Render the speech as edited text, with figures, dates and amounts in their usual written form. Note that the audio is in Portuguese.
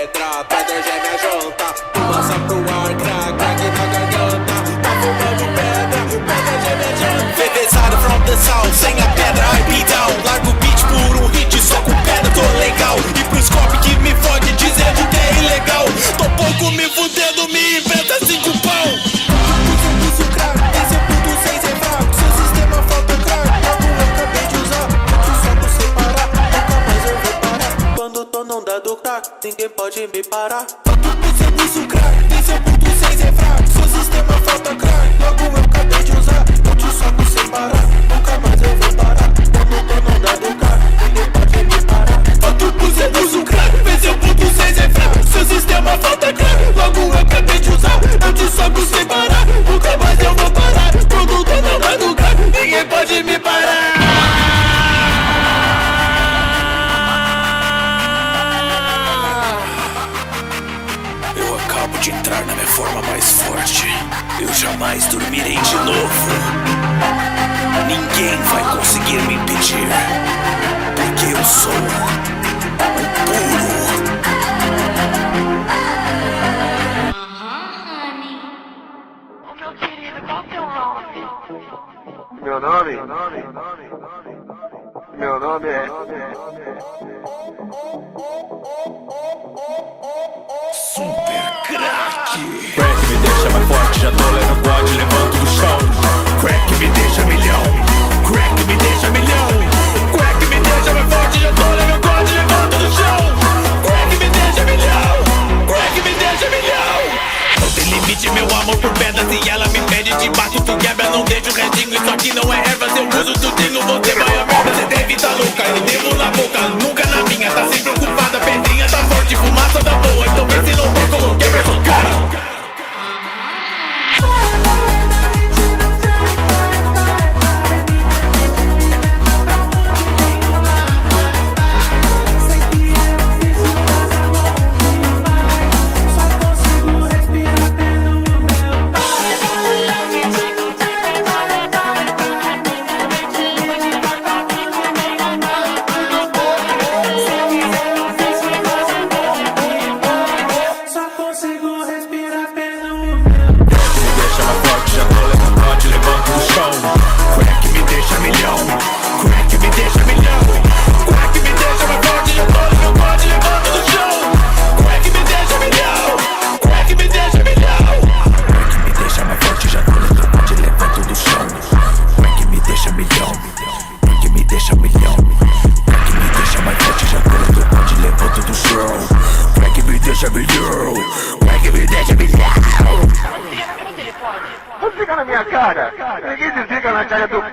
pedra, pedra minha janta. Uma só pro ar, crack, crack na garganta. Tá fumando pedra, pedra minha janta. Fedezado from the south, sem a pedra I be down. Largo o beat por um hit, só com pedra tô legal. E pro scope que me fode dizendo que é ilegal. Tô pouco me fudendo, me inventa 5 pão. Isso crack, esse ponto 6 é fraco. Seu sistema falta crack, logo eu acabei de usar. Eu só não sei parar, nunca mais eu vou parar. Quando tô não dando crack, ninguém pode me parar. Isso crack, esse ponto 6 é fraco. Seu sistema falta crack, logo eu acabei de usar. Eu te soco sem parar, nunca mais eu vou parar. Quando tô não dando crack, ninguém pode me parar. Outro buceta do crack, esse ponto 6 é fraco. Seu sistema falta crack, logo eu acabei de usar. Eu te soco sem parar, nunca mais eu vou parar. Quando tô não dando crack, ninguém pode me parar. Eu acabo de entrar na minha forma mais forte. Eu jamais dormirei de novo. Ninguém vai conseguir me impedir, porque eu sou o puro. Ô meu querido, qual o teu nome? Meu nome é Super crack. Crack me deixa mais forte, já tô lendo God, levanto do chão. Crack me deixa milhão, crack me deixa milhão. Crack me deixa mais forte, já tô lendo God, levanto do chão. Crack me deixa milhão, crack me deixa milhão. Não tem limite meu amor por pedras e ela me pede de baixo, tu quebra, não deixa o restinho. Isso aqui não é erva, eu uso tudinho, você vai a merda. Você deve tá louca, eu devo na boca, nunca na minha. Tá sempre ocupada, pedrinha tá forte, fumaça tá boa. Então vê se não tem como quebra sua cara. Não fica na minha cara. Ninguém desliga na cara do